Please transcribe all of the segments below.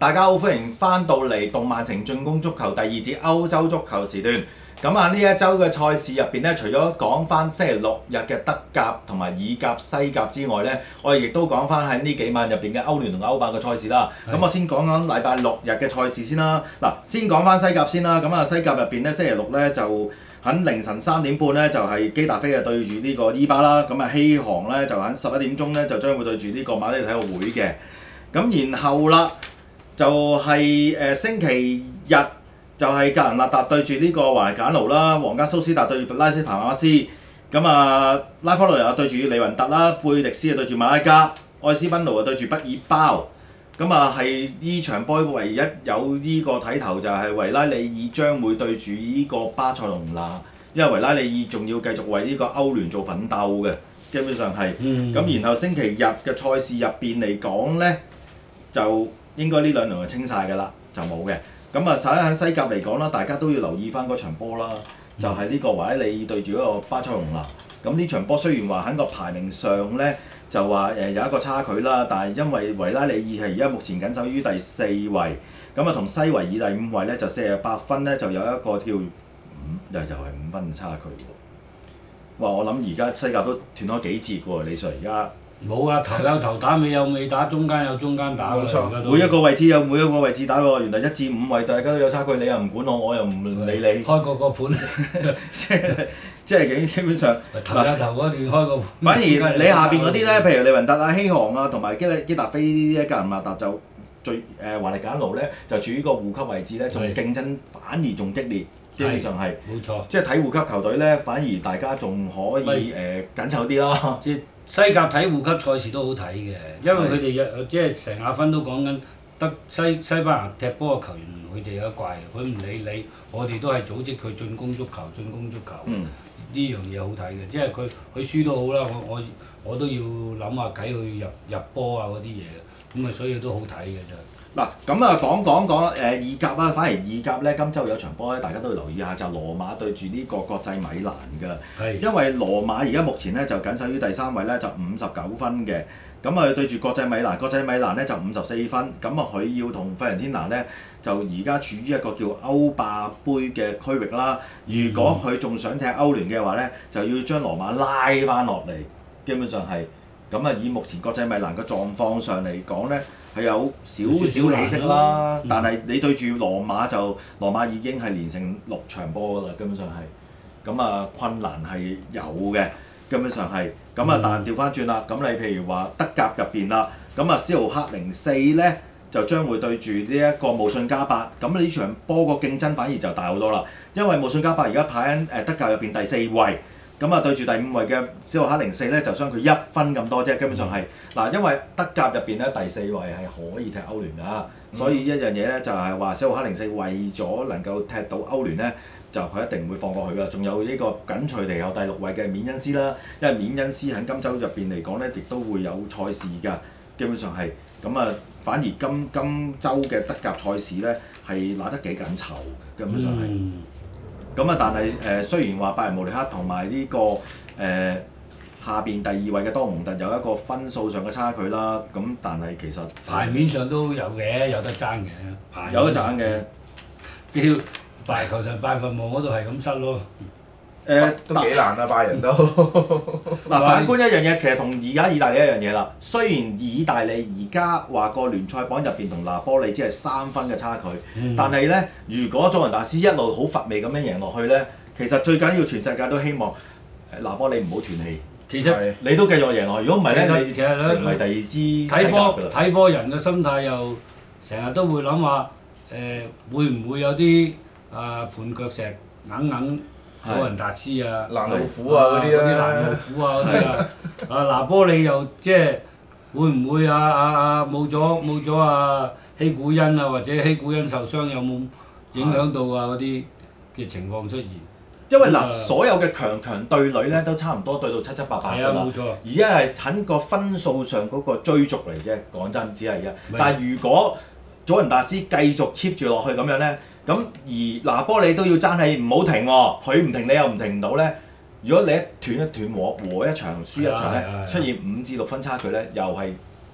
大家好，歡迎翻到嚟動漫城進攻足球第二節歐洲足球時段。咁啊，呢一週嘅賽事入邊咧，除咗講翻星期六日嘅德甲同埋意甲、西甲之外咧，我哋亦都講翻喺呢幾晚入邊嘅歐聯同歐霸嘅賽事啦。咁我先講講禮拜六日嘅賽事先啦。嗱，先講翻西甲先啦。咁啊，西甲入邊咧，星期六咧就喺凌晨3點半咧，就係基達菲啊對住呢個伊巴啦。咁啊，希航咧就喺11點鐘咧就將會對住呢個馬德里體育會嘅。咁然後啦，就係星期日就係格蘭納達對住呢個華簡奴啦，皇家蘇斯達對住拉斯帕馬斯，咁啊拉科雷亞對住利雲特啦，貝迪斯啊對住馬拉加，愛斯賓奴啊對住畢爾包，咁啊係呢場波唯一有呢個睇頭就係維拉利爾將會對住呢個巴塞隆拿，因為維拉利爾仲要繼續為呢個歐聯做奮鬥嘅，基本上係，咁然後星期日嘅賽事入邊嚟講咧，就應該呢兩輪就清晒㗎啦，就冇嘅。咁啊，首先喺西甲嚟講啦，大家都要留意翻嗰場波啦，就係呢個維拉利爾對住嗰個巴塞隆拿。咁呢場波雖然話喺個排名上咧就話有一個差距啦，但係因為維拉利爾係而家目前僅守於第4位，咁啊同西維爾第5位咧就48分咧，就有一個叫又係5分差距喎。哇！我諗而家西甲都斷咗幾節喎，李 Sir 而家。 冇啊，頭有頭打，尾有尾打，中間有中間打。 冇錯， 每一個位置有每一個位置打喎。原來1至5位大家都有差距，你又唔管我，我又唔理你。 開個盤。 即係基本上頭有頭嗰段開個盤。 反而你下邊嗰啲咧，譬如利雲特啊、希航啊，同埋基達菲呢啲格蘭納達就最華力簡奴咧，就處於個護級位置咧，仲競爭反而仲激烈。基本上係。 冇錯。 即係睇護級球隊咧，反而大家仲可以緊湊啲咯。 西甲睇護級賽事都好睇嘅，因為佢哋即係成亞分都講緊得西班牙踢波嘅球員，佢哋有一怪，佢唔理你，我哋都係組織佢進攻足球，進攻足球。呢樣嘢好睇嘅，即係佢輸都好啦，我都要諗下計去入波啊嗰啲嘢嘅，咁啊所以都好睇嘅真係。 嗱，咁啊講意甲啦，反而意甲咧今週有場波咧，大家都要留意下，就羅馬對住呢個國際米蘭㗎。因為羅馬而家目前咧就僅守於第3位咧，就59分嘅。咁啊對住國際米蘭，國際米蘭咧就54分。咁啊佢要同費倫天拿咧就而家處於一個叫歐霸杯嘅區域啦。如果佢仲想踢歐聯嘅話咧，就要將羅馬拉翻落嚟。基本上係咁啊，以目前國際米蘭嘅狀況上嚟講咧，係有少少起色啦，但係你對住羅馬已經係連勝6場波㗎啦，根本上係，咁啊困難係有嘅，根本上係，咁啊但係調翻轉啦，咁你譬如話德甲入邊啦，咁啊斯豪克04咧就將會對住呢一個慕遜加柏，咁呢場波個競爭反而就大好多啦，因為慕遜加柏而家排喺德甲入邊第4位。咁啊對住第5位嘅斯豪克04咧，就相距1分咁多啫，基本上係嗱，因為德甲入邊咧第4位係可以踢歐聯㗎，所以一樣嘢咧就係話斯豪克04為咗能夠踢到歐聯咧，就佢一定唔會放過佢㗎。仲有呢個緊隨地有第6位嘅緬恩斯啦，因為緬恩斯喺今週入邊嚟講咧，亦都會有賽事㗎，基本上係咁啊。反而今週嘅德甲賽事咧係拿得幾緊湊，基本上係。咁啊，但係雖然話拜仁慕尼黑同埋呢個下邊第2位嘅多蒙特有一個分數上嘅差距啦，咁但係其實牌面上都有嘅，有得爭嘅。 有得爭嘅。 叫排球場拜佛望嗰度係咁失咯。 都幾難啊！拜仁都嗱，反觀一樣嘢，其實同而家意大利一樣嘢啦。雖然意大利而家話個聯賽榜入邊同拿波利只係3分嘅差距，但係咧，如果祖雲達斯一路好乏味咁樣贏落去咧，其實最緊要全世界都希望拿波利唔好斷氣。 其實你都繼續贏落去，如果唔係咧，你其實成為第2支西甲㗎啦。 睇波人嘅心態又成日都會諗話會唔會有啲盤腳石硬祖雲達斯啊、 攔路虎啊嗰啲攔路虎啊嗰啲啊，拿波利又即係會唔會冇咗希古恩啊，或者希古恩受傷有冇影響到啊嗰啲嘅情況出現？ 因為所有嘅強對壘咧都差唔多對到7-8-8㗎啦。 冇錯。 而家係喺個分數上嗰個追逐嚟啫，講真，只係而家。但係如果祖雲達斯繼續 keep 住落去咁樣咧，咁而拿波利都要爭氣，唔好停喎，佢唔停你又唔停唔到咧。如果你一斷和一場輸一場咧，出現5至6分差距咧，又係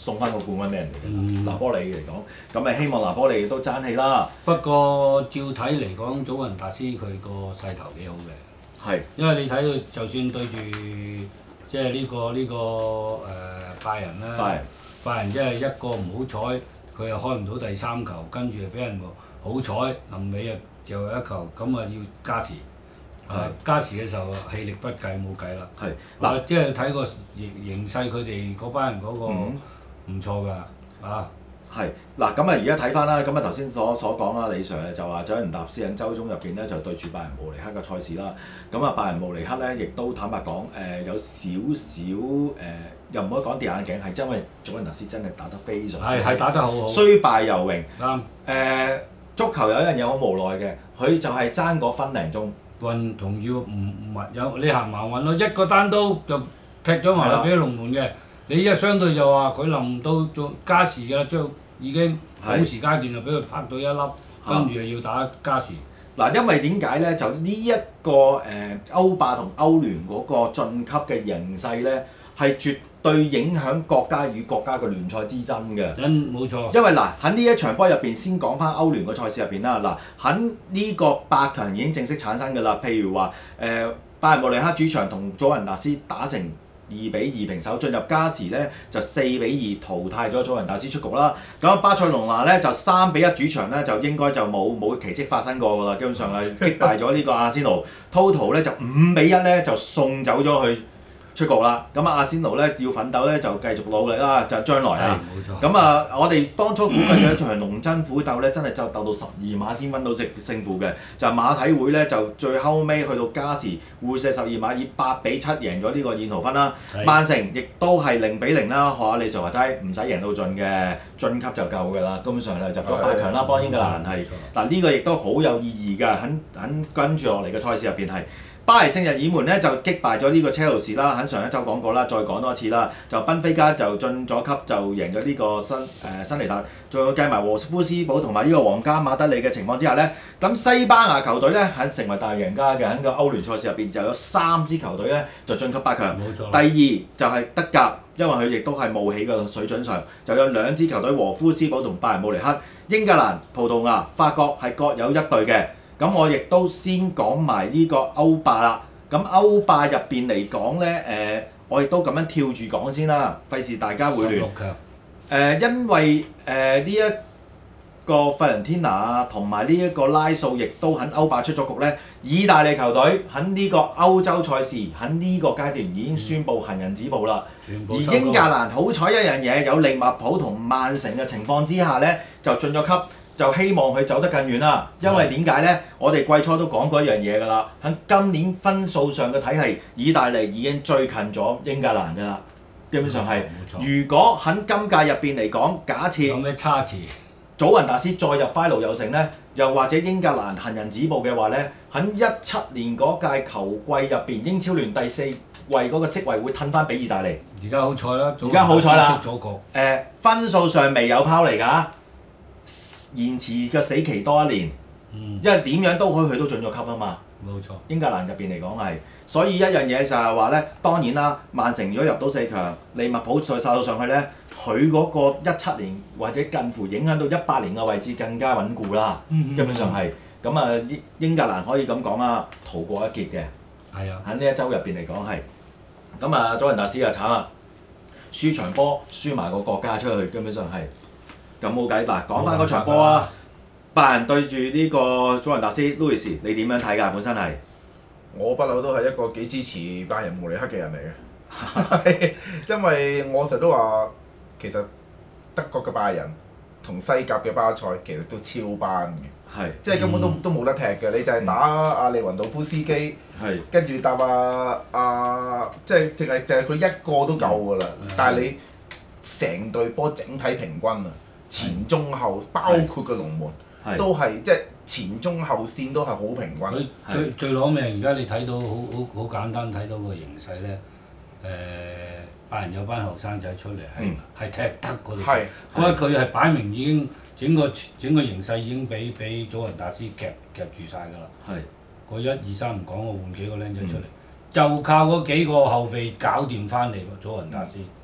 送翻個冠軍俾人哋嘅。拿波利嚟講，咁咪希望拿波利都爭氣啦。 不過照睇嚟講，祖雲達斯佢個勢頭幾好嘅。 係。 因為你睇到，就算對住即係拜仁啦，拜仁即係一個唔好彩，佢又開唔到第三球，跟住又俾人好彩，臨尾啊就一球，咁啊要加時。加時嘅時候氣力不繼，冇計啦。 係嗱， 即係睇個形勢，佢哋嗰班人嗰個唔錯㗎，啊！ 係嗱，咁啊而家睇翻啦，咁啊頭先所講啦，李 Sir 就話祖雲達斯喺週中入邊咧就對住拜仁慕尼黑嘅賽事啦。咁啊拜仁慕尼黑咧亦都坦白講有少少又唔可以講跌眼鏡，係因為祖雲達斯真係打得非常之係打得好好， 雖敗猶榮。 啱。 足球有一樣嘢好無奈嘅，佢就係爭個分零鐘。 運同要唔有你行盲運咯，一個單刀就踢咗埋嚟俾龍門嘅。你一相對就話佢臨到做加時㗎啦，將已經補時階段就俾佢拍到一粒，跟住又要打加時。 嗱，因為點解咧？就呢一個歐霸同歐聯嗰個晉級嘅形勢咧，係絕對影響國家與國家嘅聯賽之爭嘅。 冇錯。 因為嗱喺呢一場波入邊，先講翻歐聯個賽事入邊啦。嗱喺呢個八強已經正式產生㗎啦。譬如話拜仁慕尼黑主場同祖雲達斯打成2-2平手，進入加時咧就4-2淘汰咗祖雲達斯出局啦。咁巴塞隆拿咧就3-1主場咧就應該就冇奇蹟發生過㗎啦，基本上係擊敗咗呢個阿仙奴。Total 咧就5-1咧就送走咗去出局啦。咁阿仙奴咧要奮鬥咧就繼續努力啦，就將來啊。咁我哋當初估計嘅一場龍爭虎鬥咧，真係就鬥到12碼先分到勝負嘅。就馬體會咧就最後尾去到加時互射12碼，以8-7贏咗呢個燕豪芬啦。曼城亦都係0-0啦，學下李 Sir 話齋，唔使贏到盡嘅，晉級就夠㗎啦。根本上係入咗8強啦，幫英格蘭係嗱呢個亦都好有意義㗎，喺跟住落嚟嘅賽事入邊係。巴黎聖日耳門咧就擊敗咗呢個車路士啦，喺上一週講過啦，再講多一次啦，就賓菲加就進咗級就贏咗呢個新尼特，仲要計埋和夫斯堡同埋呢個皇家馬德里嘅情況之下咧，咁西班牙球隊咧係成為大贏家嘅，喺個歐聯賽事入邊就有3支球隊咧就晉級8強。冇錯。第二就係德甲，因為佢亦都係冒起嘅水準上，就有2支球隊和夫斯堡同拜仁慕尼黑。英格蘭、葡萄牙、法國係各有一隊嘅。咁我亦都先講埋呢個歐霸啦。咁歐霸入邊嚟講咧，我亦都咁樣跳住講先啦，費事大家會亂。因為呢一個費倫天拿啊，同埋呢一個拉素亦都喺歐霸出咗局咧。意大利球隊喺呢個歐洲賽事喺呢個階段已經宣布行人止步啦。而英格蘭好彩一樣嘢，有利物浦同曼城嘅情況之下咧，就進咗級。就希望佢走得更遠啦，因為點解呢？我哋季初都講過一樣嘢㗎啦，喺今年分數上嘅體系，意大利已經最近咗英格蘭㗎啦，基本上係。如果喺今屆入邊嚟講，假設有咩差池？ 祖雲達斯再入 final 又成呢，又或者英格蘭行人止步嘅話呢，喺17年嗰屆球季入邊，英超聯第4位嗰個職位會褪翻俾意大利。 而家好彩啦， 而家好彩啦， 出咗局。 分數上未有拋離㗎。延遲嘅死期多1年，因為點樣都可以去到進咗級啊嘛。 冇錯。英格蘭入邊嚟講係，所以一樣嘢就係話咧，當然啦，曼城如果入到4強，利物浦再殺到上去咧，佢嗰個17年或者近乎影響到18年嘅位置更加穩固啦。基本上係，咁啊英格蘭可以咁講啊，逃過一劫嘅。 係啊。 喺呢一週入邊嚟講係，咁啊祖雲達斯就慘啦，輸場波輸埋個國家出去，基本上係。咁冇計嗱，講翻嗰場波啊，拜仁對住呢個祖雲達斯 ，Louis， 你點樣睇㗎？本身係我不嬲都係一個幾支持拜仁慕尼黑嘅人嚟嘅，因為我成日都話其實德國嘅拜仁同西甲嘅巴塞其實都超班嘅， 係即係根本都冇得踢嘅，你就係打阿利雲道夫斯基，跟住搭即係淨係佢一個都夠㗎啦，但係你成隊波整體平均啊！前中後包括個龍門都係即係前中後線都係好平均。 佢最攞命，而家你睇到好簡單睇到個形勢咧。拜仁有班後生仔出嚟係踢得嗰度，覺得佢係擺明已經整個形勢已經俾祖雲達斯夾住晒㗎啦。個1、2、3唔講，我換幾個僆仔出嚟，就靠嗰幾個後備搞掂翻嚟喎，祖雲達斯。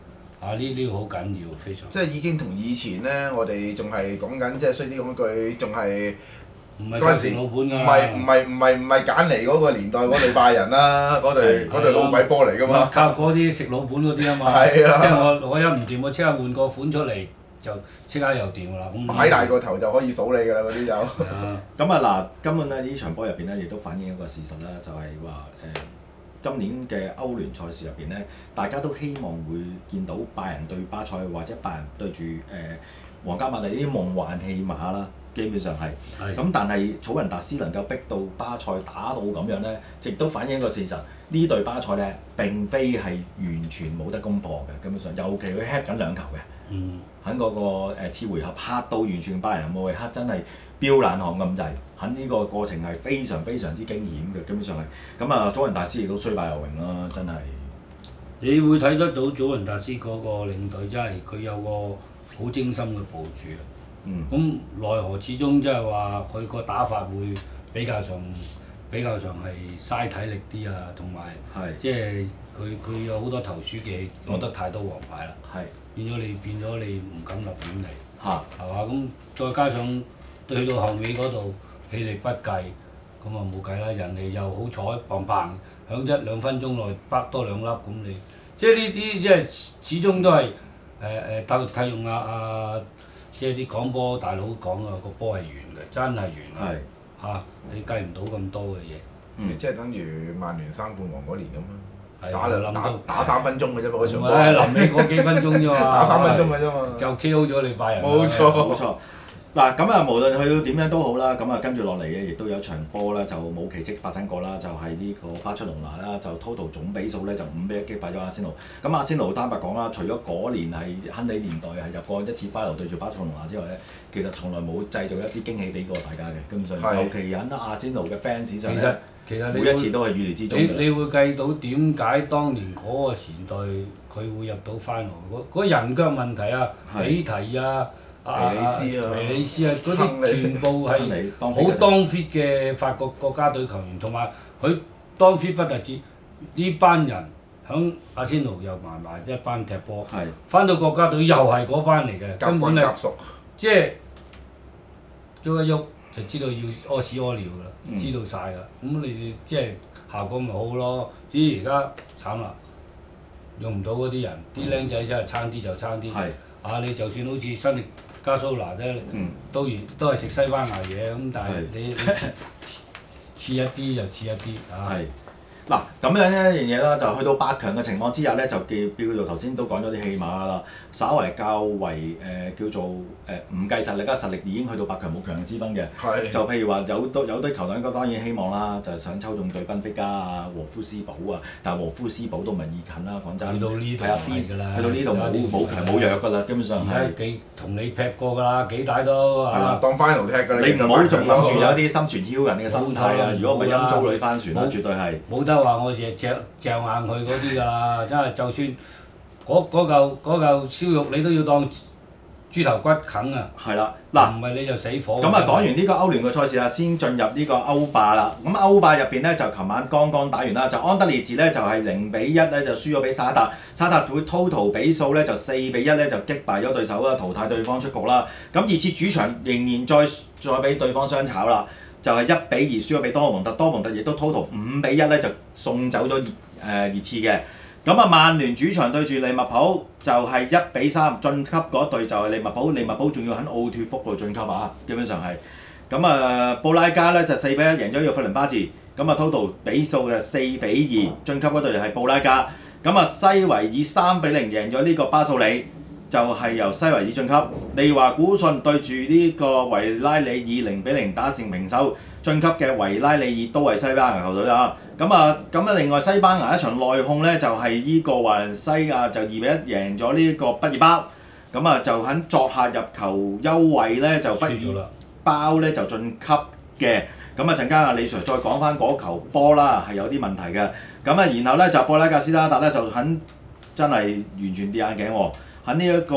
呢個好緊要，非常。 即係已經同以前咧，我哋仲係講緊，即係衰啲講句，仲係嗰陣時唔係簡尼嗰個年代嗰隊拜仁啦，嗰隊老鬼波嚟㗎嘛。 靠嗰啲食老本嗰啲啊嘛。 係啊。 即係我一唔掂，我即刻換個款出嚟，就即刻又掂啦。 擺大個頭就可以數你㗎啦，嗰啲就。 咁啊嗱，根本咧呢場波入邊咧，亦都反映一個事實啦，就係話今年嘅歐聯賽事入邊咧，大家都希望會見到拜仁對巴塞，或者拜仁對住皇家馬德里呢啲夢幻戲碼啦。基本上係，咁但係祖雲達斯能夠逼到巴塞打到咁樣咧，亦都反映一個事實，呢隊巴塞咧並非係完全冇得攻破嘅，基本上，尤其佢 head 緊2球嘅，喺嗰個次回合嚇到完全拜仁冇嘅，真係飆冷汗咁滯，喺呢個過程係非常非常之驚險嘅，基本上係，咁啊祖雲達斯亦都雖敗猶榮啦，真係。 你會睇得到祖雲達斯嗰個領隊真係佢有個好精心嘅部署。咁奈何始終即係話佢個打法會比較上係嘥體力啲啊，同埋即係佢有好多投鼠忌器，攞得太多黃牌啦，變咗你唔敢立亂嚟，係嘛？咁再加上對到後尾嗰度氣力不繼，咁啊冇計啦！人哋又好彩砰砰響1-2分鐘內北多2粒，咁你即係呢啲即係始終都係睇用即係啲講波大佬講啊，個波係圓嘅，真係圓嘅，你計唔到咁多嘅嘢。 即係等於曼聯3冠王嗰年咁啦，打3分鐘嘅啫嘛，嗰場波。 臨尾嗰幾分鐘啫嘛。 打3分鐘嘅啫嘛。 就 KO 咗你拜仁。 冇錯。 嗱咁啊，無論去到點樣都好啦，咁啊跟住落嚟嘅亦都有場波咧，就冇奇蹟發生過啦，就係呢個巴塞隆拿啦，就 total 總比數咧就5-1擊敗咗阿仙奴。咁阿仙奴坦白講啦，除咗嗰年係亨利年代係入過一次 final 對住巴塞隆拿之外咧，其實從來冇製造一啲驚喜俾過大家嘅，根本上尤其喺阿仙奴嘅 fans 上咧， 其實每一次都係預料之中嘅。 你會計到點解當年嗰個時代佢會入到 final？嗰人腳問題啊，比提啊。 維利斯啊，嗰啲全部係好當 fit 嘅法國國家隊球員，同埋佢當 fit 不特止，呢班人響阿仙奴又埋一班踢波，翻到國家隊又係嗰班嚟嘅，根本係即係喐一喐就知道要屙屎屙尿㗎啦，知道晒㗎。咁你哋即係效果咪好咯？至於而家慘啦，用唔到嗰啲人，啲僆仔真係差啲就差啲。你就算好似新力加蘇拿啫，都係食西班牙嘢咁，但係你似一啲就似一啲嗱咁樣一樣嘢啦，就去到8強嘅情況之下咧，就叫做頭先都講咗啲戲碼啦，稍為較為叫做唔計實力，實力已經去到8強冇強弱之分嘅。就譬如話有啲球隊當然希望啦，就係想抽中對賓菲加啊、和夫斯堡啊，但係和夫斯堡都唔係易近啦，講真。 去到呢度係㗎啦。 去到呢度冇強冇弱㗎啦，基本上係。 同你劈過㗎啦，幾大都係啦。 當 final 踢㗎啦。 你唔好仲諗住有啲心存僥倖嘅心態啊！如果唔係陰糟女翻船啦，絕對係。 冇得話我隻嚼硬佢嗰啲㗎啦，真係就算嗰嚿燒肉你都要當豬頭骨啃啊！ 係啦，嗱， 唔係你就死火。 咁啊講完呢個歐聯嘅賽事啊，先進入呢個歐霸啦。咁歐霸入邊咧就琴晚剛剛打完啦，就安德烈治咧就係0-1咧就輸咗俾沙特，沙特會 total 比數咧就4-1咧就擊敗咗對手啦，淘汰對方出局啦。咁熱刺主場仍然再俾對方雙炒啦。就係1-2輸咗俾多蒙特，多蒙特亦都 total 5-1咧就送走咗熱刺嘅。咁啊，曼聯主場對住利物浦就係1-3晉級嗰隊就係利物浦，利物浦仲要喺奧脱福度晉級啊，基本上係。咁啊，布拉加咧就4-1贏咗呢個費倫巴治，咁啊 total 比數嘅4-2晉級嗰隊係布拉加。咁啊，西維爾3-0贏咗呢個巴素里。就係由西維爾晉級，利華古遜對住呢個維拉利爾0-0打成平手，晉級嘅維拉利爾都係西班牙球隊啊。咁另外西班牙一場內訌咧，就係呢個華倫西亞就2-1贏咗呢個畢爾包，咁啊就喺作客入球優惠咧就畢爾包咧就晉級嘅。咁啊陣間阿李 Sir 再講翻嗰球波啦，係有啲問題嘅。咁啊然後咧就布拉格斯拉達咧就喺真係完全跌眼鏡喎。喺呢一個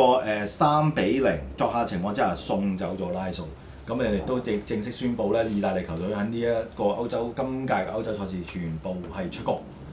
3-0作客情況之下送走咗拉素，咁人哋都正式宣布咧，意大利球隊喺呢一個今屆嘅歐洲賽事全部係出局，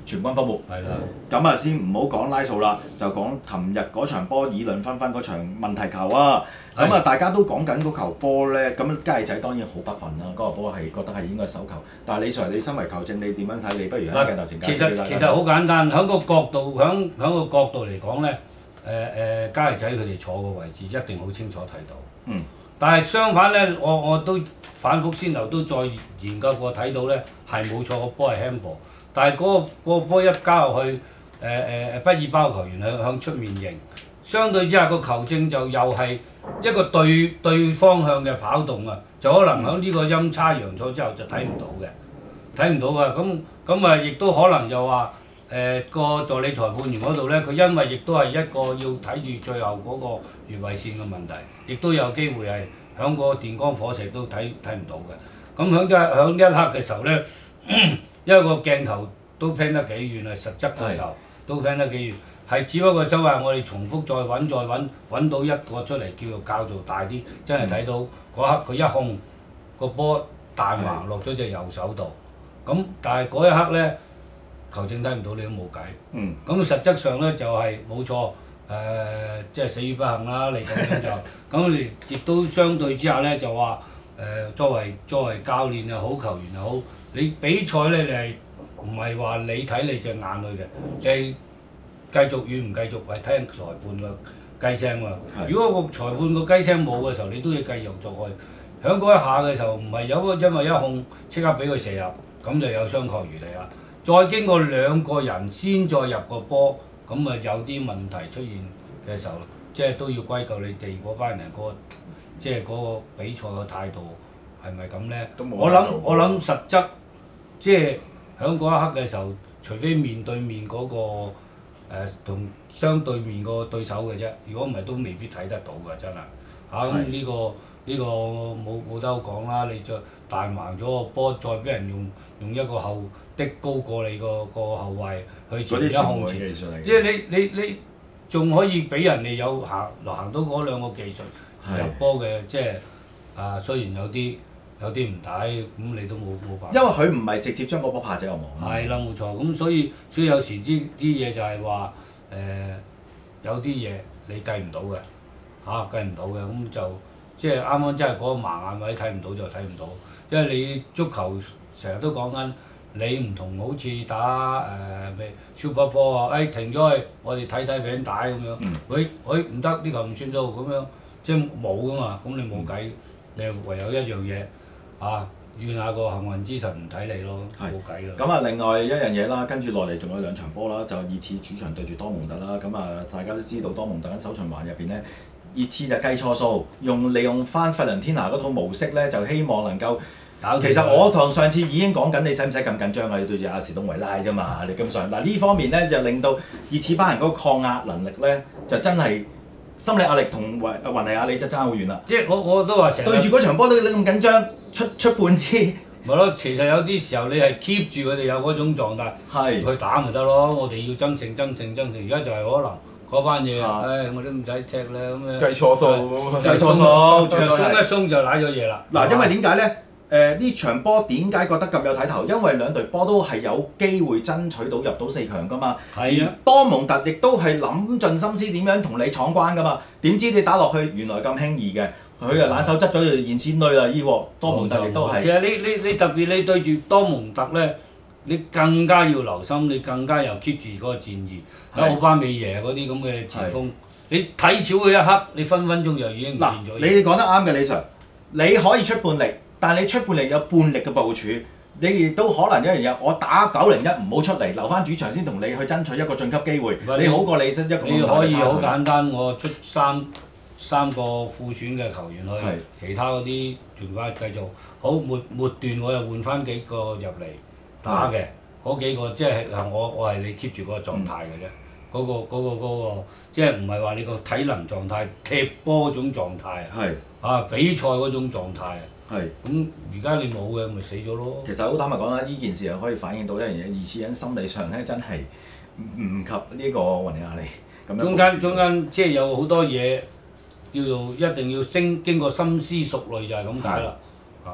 全軍覆沒。 係啦。 咁啊，先唔好講拉數啦，就講琴日嗰場波議論紛紛嗰場問題球啊。咁啊，大家都講緊嗰球波咧，咁街仔當然好不忿啦。嗰個波係覺得係應該手球，但係李 Sir，你身為球證，你點樣睇？你不如喺鏡頭前解釋俾大家。 其實好簡單，喺個角度嚟講咧，街仔佢哋坐個位置一定好清楚睇到。 嗯。但係相反咧，我都反覆先後都再研究過睇到咧，係冇錯個波係 handball，但係嗰個波一交入去，不二包球員向出面迎，相對之下個球證就又係一個對方向嘅跑動啊，就可能喺呢個陰差陽錯之後就睇唔到嘅，睇唔到嘅。咁啊，亦都可能就話個助理裁判員嗰度咧，佢因為亦都係一個要睇住最後嗰個越位線嘅問題，亦都有機會係響個電光火石都睇唔到嘅。咁響一刻嘅時候咧，因為個鏡頭都偏得幾遠啊，實質嘅時候都偏得幾遠。係只不過就係我哋重複再揾到一個出嚟叫做大啲，真係睇到嗰刻佢一控個波彈橫落咗隻右手度，咁但係嗰一刻咧，球證睇唔到你都冇計。咁實質上咧就係冇錯，即係死於不幸啦。你咁樣就咁你亦都相對之下咧就話作為教練又好，球員又好，你比賽咧你係唔係話你睇你隻眼裏嘅，你係繼續與唔繼續係聽裁判個雞聲喎。如果個裁判個雞聲冇嘅時候，你都要繼續做去。響嗰一下嘅時候，唔係因為一控即刻俾佢射入，咁就有雙確餘地啦。再經過兩個人先再入個波，咁啊有啲問題出現嘅時候，即係都要歸咎你哋嗰班人即係嗰個比賽嘅態度係咪咁咧？我諗實質即係響嗰一刻嘅時候，除非面對面嗰個同相對面個對手嘅啫，如果唔係都未必睇得到㗎，真係嚇。咁呢個冇得好講啦。你再彈橫咗個波，再俾人用一個後的高過你個後衞去前一控前，即係你仲可以俾人哋有行到嗰兩個技術入波嘅，即係雖然有啲唔抵，咁你都冇辦法。 因為佢唔係直接將個波拍咗入網。 係啦，冇錯。咁所以有時啲嘢就係話有啲嘢你計唔到嘅計唔到嘅，咁就即係啱啱真係嗰個盲眼位睇唔到就睇唔到，因為你足球成日都講緊你唔同好似打咩 Super 波啊，停咗去，我哋睇餅帶咁樣，喂唔得，呢球唔算數咁樣，即係冇噶嘛，咁你冇計，你唯有一樣嘢怨下個幸運之神唔睇你咯，冇計啦。 咁啊，另外一樣嘢啦，跟住落嚟仲有兩場波啦，就熱刺主場對住多蒙特啦。咁啊，大家都知道多蒙特喺首循環入邊咧，熱刺就計錯數，利用翻費倫天拿嗰套模式咧，就希望能夠。其實我同上次已經講緊，你使唔使咁緊張啊？要對住阿士東維拉啫嘛，你咁上嗱呢方面咧，就令到熱刺班人嗰個抗壓能力咧，就真係心理壓力同雲尼亞利就爭好遠啦。 即係我都話成日對住嗰場波都你咁緊張，出半支。 咪咯，其實有啲時候你係 keep 住佢哋有嗰種狀態，去打咪得咯。我哋要爭勝。而家就係可能嗰班嘢，我都唔使踢啦咁樣。 計錯數， 就鬆一鬆就賴咗嘢啦。 嗱，因為點解咧？呢場波點解覺得咁有睇頭？因為兩隊波都係有機會爭取到入到4強噶嘛。而多蒙特亦都係諗盡心思點樣同你闖關噶嘛。點知你打落去原來咁輕易嘅，佢就冷手執咗條現線女啦！依鑊多蒙特亦都係。 其實你特別你對住多蒙特咧，你更加要留心，你更加又 keep 住嗰個戰意。喺奧巴美耶嗰啲咁嘅前鋒，你睇少佢一刻，你分分鐘就已經唔見咗。 你講得啱嘅，李 Sir，你可以出半力。但係你出半力有半力嘅部署，你亦都可能一樣嘢，我打9-0-1唔好出嚟，留翻主場先同你去爭取一個晉級機會。你好過你一個咁大嘅差距。 你可以好簡單，我出三個副選嘅球員去，其他嗰啲團班繼續好末段，我又換翻幾個入嚟打嘅，嗰幾個即係我係你 keep 住嗰個狀態嘅啫。嗰個即係唔係話你個體能狀態、踢波嗰種狀態，比賽嗰種狀態。咁而家你冇嘅，咪死咗咯。 其實好坦白講啦，呢件事係可以反映到一樣嘢，熱刺喺心理上咧真係唔及呢個雲尼亞利咁樣。 中間即係有好多嘢要一定要經過深思熟慮就係咁解啦。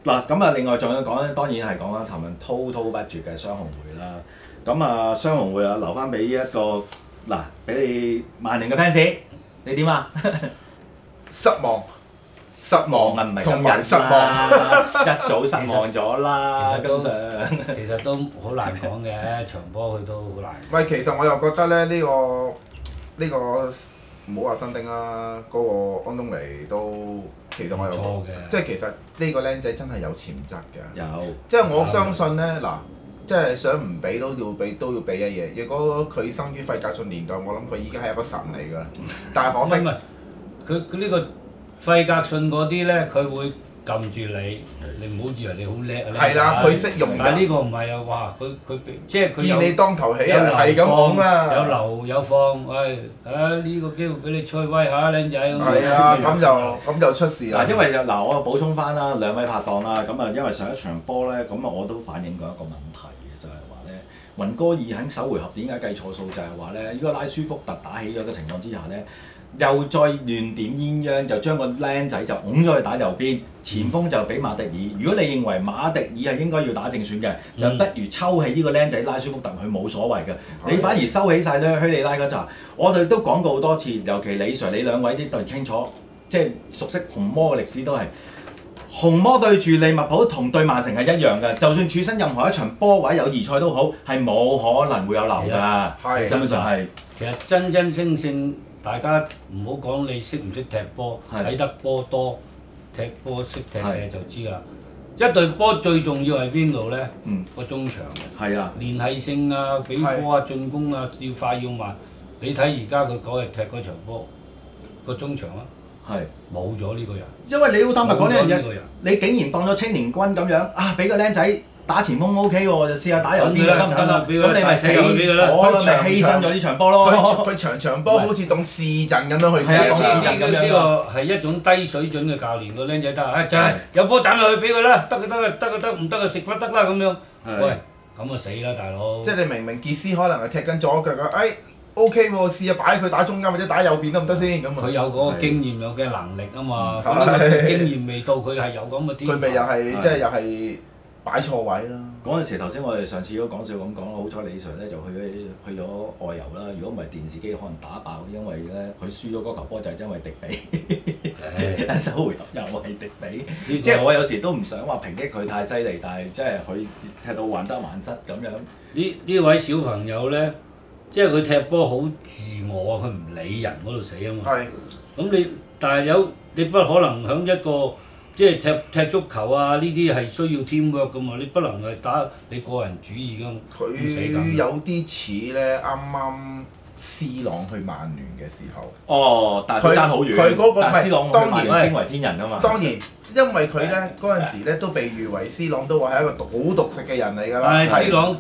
嗱咁啊，另外仲要講咧，當然係講緊談論 total budget 嘅雙紅會啦。咁啊，雙紅會啊，留翻俾一個嗱，俾你曼聯嘅 fans，你點啊？ 失望啊，唔係同埋失望， 一早失望咗啦，根本上。 其實都好難講嘅，場波佢都好難。 喂，其實我又覺得咧，呢個唔好話新丁啦，嗰個安東尼都其實我又錯嘅， 即係其實呢個僆仔真係有潛質嘅。 有。 即係我相信咧，嗱，即係想唔俾都要俾嘅嘢。如果佢生於費格遜年代，我諗佢已經係一個神嚟㗎啦。但係可惜， 佢呢個費格遜嗰啲咧，佢會撳住你，你唔好以為你好叻啊！ 係啦，佢識用㗎。 但係呢個唔係啊！哇，佢即係佢有見你當頭起啊，係咁有講啊！ 有留有放，喂，呢個機會俾你吹威下僆仔咁。 係啊，咁就出事啦。 嗱，因為嗱，我補充翻啦，兩位拍檔啦，咁啊，因為上一場波咧，咁啊，我都反映過一個問題嘅，就係話咧，雲哥爾喺首回合點解計錯數？就係話咧，如果拉舒福特打起咗嘅情況之下咧。又再亂點鴛鴦，就將個僆仔就拱咗去打右邊，前鋒就俾馬迪爾。如果你認為馬迪爾係應該要打正選嘅，就不如抽起呢個僆仔拉舒福特，佢冇所謂嘅。你反而收起晒咧虛里拉嗰扎。我哋都講過好多次，尤其李 Sir 你兩位啲對清楚，即係熟悉紅魔嘅歷史都係。紅魔對住利物浦同對曼城係一樣嘅，就算處身任何一場波位友誼賽都好，係冇可能會有流㗎。根本上係。 其實真正。大家唔好講你識唔識踢波，睇得波多，踢波識踢嘅就知啦。一隊波最重要係邊度咧？個中場嘅。係啊。連繫性啊，俾波啊，進攻啊，要快要慢。你睇而家佢嗰日踢嗰場波，個中場啊，冇咗呢個人。因為你好坦白講呢樣嘢，你竟然當咗青年軍咁樣啊，俾個僆仔。打前鋒 OK 喎，就試下打右邊得唔得啊？咁你咪死火咯，咪犧牲咗呢場波咯。 佢場波好似當試陣咁樣去踢。 當試陣咁樣。呢個係一種低水準嘅教練，個僆仔得，就係有波斬落去俾佢啦，得唔得啊？食不得啦咁樣。喂，咁啊死啦大佬！ 即係你明傑斯可能係踢緊左腳㗎，OK 喎，試下擺佢打中間或者打右邊得唔得先？咁佢有嗰個經驗有嘅能力啊嘛，經驗未到，佢係有咁嘅天賦。 佢咪又係即係又係。擺錯位啦！ 嗰陣時頭先我哋上次都講笑咁講啦，好彩李 Sir 咧就去咗外遊啦。如果唔係電視機可能打爆，因為咧佢輸咗嗰球波就係因為迪比，一首回合又係迪比。即係我有時都唔想話抨擊佢太犀利，但係即係佢踢到患得患失咁樣。 呢位小朋友咧，即係佢踢波好自我，佢唔理人嗰度死啊嘛。係。咁但係你不可能響一個。即係踢足球啊！呢啲係需要 teamwork 噶嘛，你不能係打你個人主義噶嘛。 佢有啲似咧，啱啱 C 朗去曼聯嘅時候。 哦，但係佢爭好遠。 佢嗰個但係 C 朗當然驚為天人啊嘛。 當然，因為佢咧嗰陣時咧都被譽為 C 朗都話係一個好獨食嘅人嚟㗎啦。 但係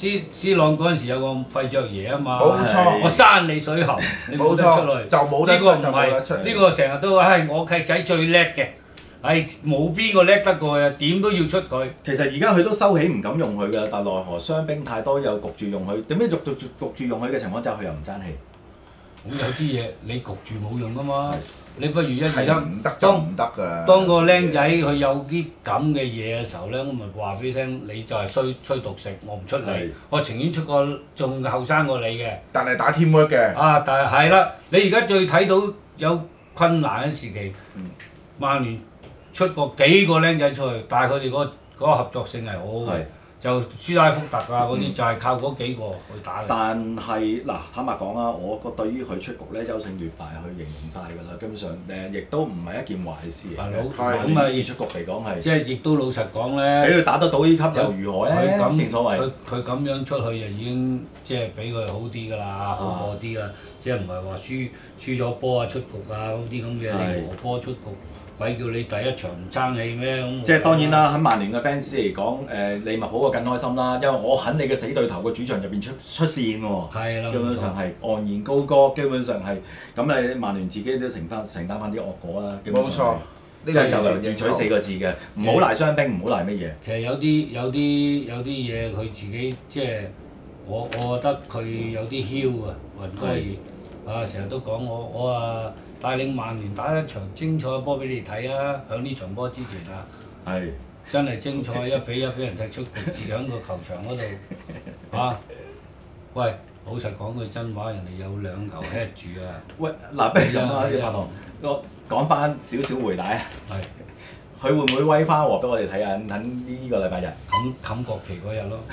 C 朗嗰陣時有個費爵爺啊嘛。 冇錯。 我閂你水喉，你冇得出嚟。 就冇得出，就冇得出。 呢個成日都話係我契仔最叻嘅。冇邊個叻得過啊！點都要出佢。 其實而家佢都收起唔敢用佢㗎，但奈何傷兵太多，又焗住用佢。點解焗住用佢嘅情況之下，佢又唔爭氣？ 咁有啲嘢你焗住冇用啊嘛！你不如一而家唔得就唔得㗎。 當個僆仔佢有啲咁嘅嘢嘅時候咧，我咪話俾你聽，你就係衰獨食，我唔出嚟，我情願出個仲後生過你嘅。 但係打 teamwork 嘅。 但係啦，你而家最睇到有困難嘅時期，曼聯。出過幾個僆仔出去，但係佢哋嗰個合作性係好好，就舒拉福特啊嗰啲就係靠嗰幾個去打嘅。 但係嗱，坦白講啊，我覺得對於佢出局咧，優勝劣敗去形容晒㗎啦，基本上亦都唔係一件壞事嚟嘅。咁啊，以出局嚟講係。即係亦都老實講咧。 俾佢打得到呢級又如何咧？正所謂。 佢咁樣出去就已經即係比佢好啲㗎啦，好過啲啦，即係唔係話輸咗波啊出局啊嗰啲咁嘅，你和波出局。鬼叫你第一場唔爭氣咩？ 即係當然啦，喺曼聯嘅 fans 嚟講，利物浦更開心啦，因為我喺你嘅死對頭個主場入邊出線喎。 係啦， 基本上係昂然高歌，基本上係咁你曼聯自己都承擔翻啲惡果啦。 冇錯， 呢個咎由自取4個字嘅，唔好賴傷兵，唔好賴乜嘢。 其實有啲嘢佢自己即係我覺得佢有啲囂啊，雲哥爾成日都講我啊。帶領曼聯打一場精彩嘅波俾你哋睇啊！響呢場波之前啊， 真係精彩，1-1俾人踢出局，自喺個球場嗰度嚇。喂，老實講句真話，人哋有2球 head 住啊！ 喂，嗱，不如咁啊，要拍檔，我講翻少少回帶啊。 係。 佢會唔會威花鑊俾我哋睇啊？等呢個禮拜日。 冚國旗嗰日咯。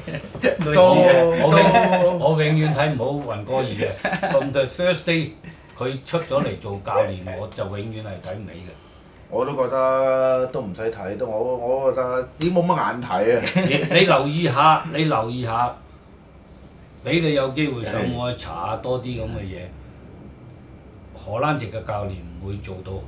都我永遠睇唔好雲哥爾嘅。From the first day，佢出咗嚟做教練，我就永遠係睇唔起嘅。 我都覺得都唔使睇，都我覺得已經冇乜眼睇啊！ 你留意下，俾你有機會上網去查下多啲咁嘅嘢。荷蘭籍嘅教練唔會做到好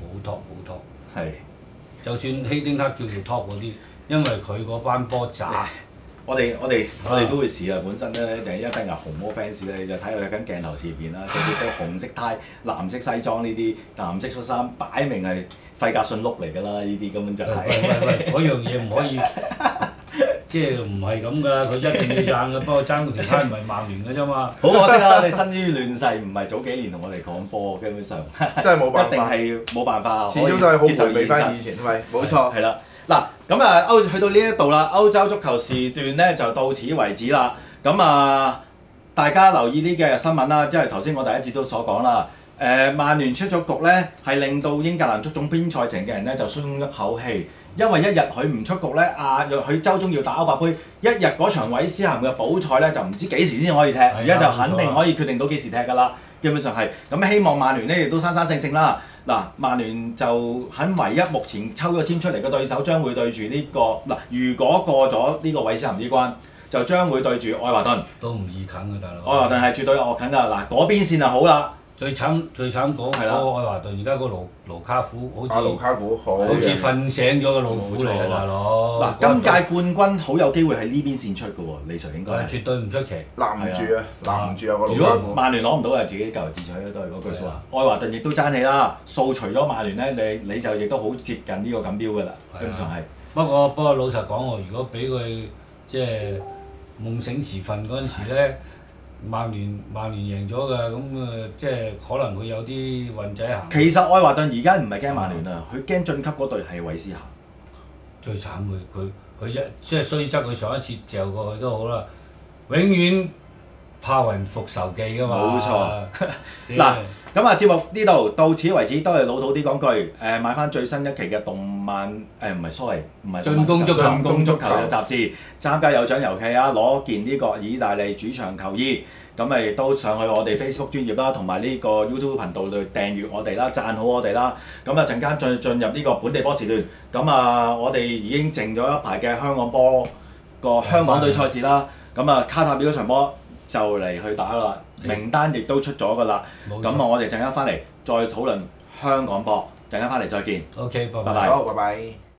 top。 係。 就算希丁克叫做 top 嗰啲，因為佢嗰班波渣。 我哋都會試啊！本身咧就一定係紅魔 fans 咧，你就睇佢喺鏡頭前邊啦，著住對紅色呔、藍色西裝呢啲，藍色恤衫，擺明係費格遜碌嚟㗎啦！呢啲根本就係。 喂，嗰樣嘢唔可以，即係唔係咁㗎？佢一定要爭㗎，不過爭嗰條呔唔係曼聯㗎啫嘛。 好可惜啊！我哋身於亂世，唔係早幾年同我哋講波，基本上真係冇辦法， 一定係冇辦法。 始終都係好回味翻以前，係冇錯。 係啦。嗱，咁啊去到呢一度啦，歐洲足球時段咧就到此為止啦。咁啊，大家留意呢幾日新聞啦，即係頭先我第一節都所講啦。曼聯出咗局咧，係令到英格蘭足總編賽程嘅人咧就鬆一口氣，因為一日佢唔出局咧，佢週中要打歐霸杯，一日嗰場韋斯咸嘅補賽咧就唔知幾時先可以踢，而家就肯定可以決定到幾時踢㗎啦。基本上係咁，希望曼聯咧亦都生生性性啦。嗱，曼聯就喺唯一目前抽咗籤出嚟嘅對手，將會對住呢個嗱，如果過咗呢個韋斯咸呢關，就將會對住愛華頓。 都唔易啃㗎，大佬。 愛華頓係絕對惡啃㗎，嗱嗰邊線就好啦。 最慘講係啦，愛華頓而家個盧卡古好似盧卡古好似瞓醒咗個老虎嚟啊，大佬！ 嗱，今屆冠軍好有機會喺呢邊線出㗎喎，李 Sir 應該係。 絕對唔出奇。 攔唔住啊！攔唔住啊個盧卡古。 如果曼聯攞唔到啊，自己咎由自取啦，都係嗰句説話。愛華頓亦都爭氣啦，掃除咗曼聯咧，你就亦都好接近呢個錦標㗎啦，基本上係。 不過老實講喎，如果俾佢即係夢醒時分嗰陣時咧。曼聯贏咗嘅，咁即係可能佢有啲運仔行。 其實愛華頓而家唔係驚曼聯啊，佢驚晉級嗰隊係韋斯咸。 最慘佢即係雖則佢上一次掉過去都好啦，永遠怕雲復仇記㗎嘛。 冇錯。嗱，咁啊節目呢度到此為止，都係老土啲講句，買翻最新一期嘅動漫唔係進攻足球嘅雜誌，參加有獎遊戲啊，攞件呢個意大利主場球衣。咁咪都上去我哋 Facebook 專頁啦，同埋呢個 YouTube 頻道度訂閱我哋啦，讚好我哋啦。咁啊陣間再進入呢個本地波時段，咁啊我哋已經剩咗一排嘅香港波個香港隊賽事啦。咁啊卡塔爾嗰場波就嚟去打啦，名單亦都出咗㗎啦。咁啊我哋陣間翻嚟再討論香港波，陣間翻嚟再見。 OK，拜拜。 好，拜拜。